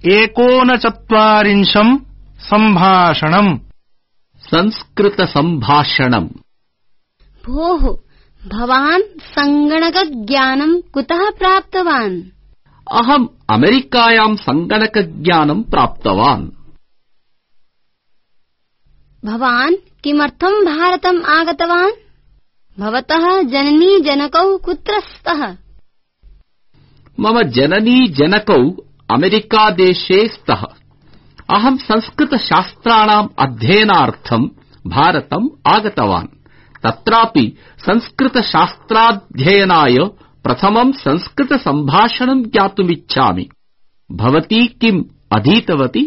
एकोनचत्वारिंशं सम्भाषणम्। संस्कृतसम्भाषणम्। भोः, भवान् सङ्गणकज्ञानं कुतः प्राप्तवान्? अहम् अमेरिकायां सङ्गणकज्ञानं प्राप्तवान्। भवान् किमर्थं भारतम् आगतवान्? भवतः जननी जनकौ कुत्र स्तः? मम जननी जनकौ अमेरिकादेशे स्तः। अहं संस्कृतशास्त्राणाम् अध्ययनार्थं भारतम् आगतवान्। तत्रापि संस्कृतशास्त्राध्ययनाय प्रथमं संस्कृतसम्भाषणं ज्ञातुमिच्छामि। भवती किम् अधीतवती?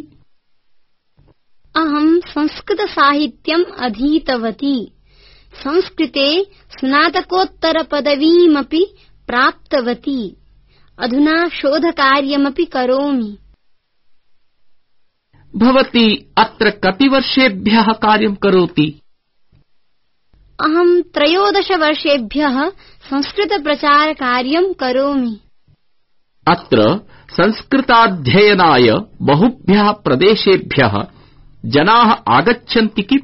अहं संस्कृतसाहित्यम् अधीतवती। संस्कृते स्नातकोत्तरपदवीमपि प्राप्तवती। अधुना शोधकार्यमपि करोमि। भवती अत्र कति वर्षेभ्यः कार्यं करोति? अहं 13 वर्षेभ्यः संस्कृतप्रचारकार्यं करोमि। अत्र संस्कृताध्ययनाय बहुभ्यः प्रदेशेभ्यः जनाः आगच्छन्ति किम्?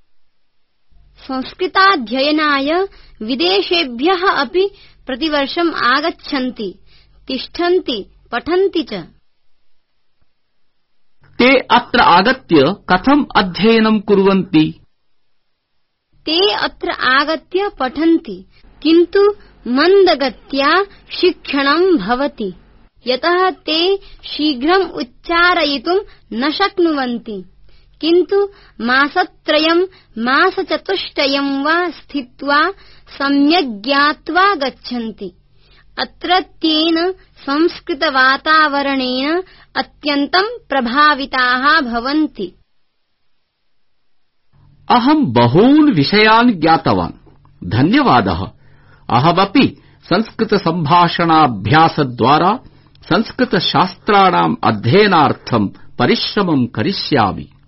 संस्कृताध्ययनाय विदेशेभ्यः अपि प्रतिवर्षम् आगच्छन्ति, तिष्ठन्ति, पठन्ति च। ते अत्र आगत्य कथम् अध्ययनं कुर्वन्ति? ते अत्र आगत्य पठन्ति, किन्तु मन्दगत्या शिक्षणं भवति, यतः ते शीघ्रम् उच्चारयितुं न शक्नुवन्ति। किन्तु मासत्रयं मासचतुष्टयं वा स्थित्वा सम्यक् ज्ञात्वा गच्छन्ति। अत्रत्येन संस्कृतवातावरणेन अत्यन्तं प्रभाविताः भवन्ति। अहं बहून् विषयान् ज्ञातवान्। धन्यवादः। अहमपि संस्कृतसम्भाषणाभ्यासद्वारा संस्कृतशास्त्राणाम् अध्ययनार्थं परिश्रमं करिष्यामि।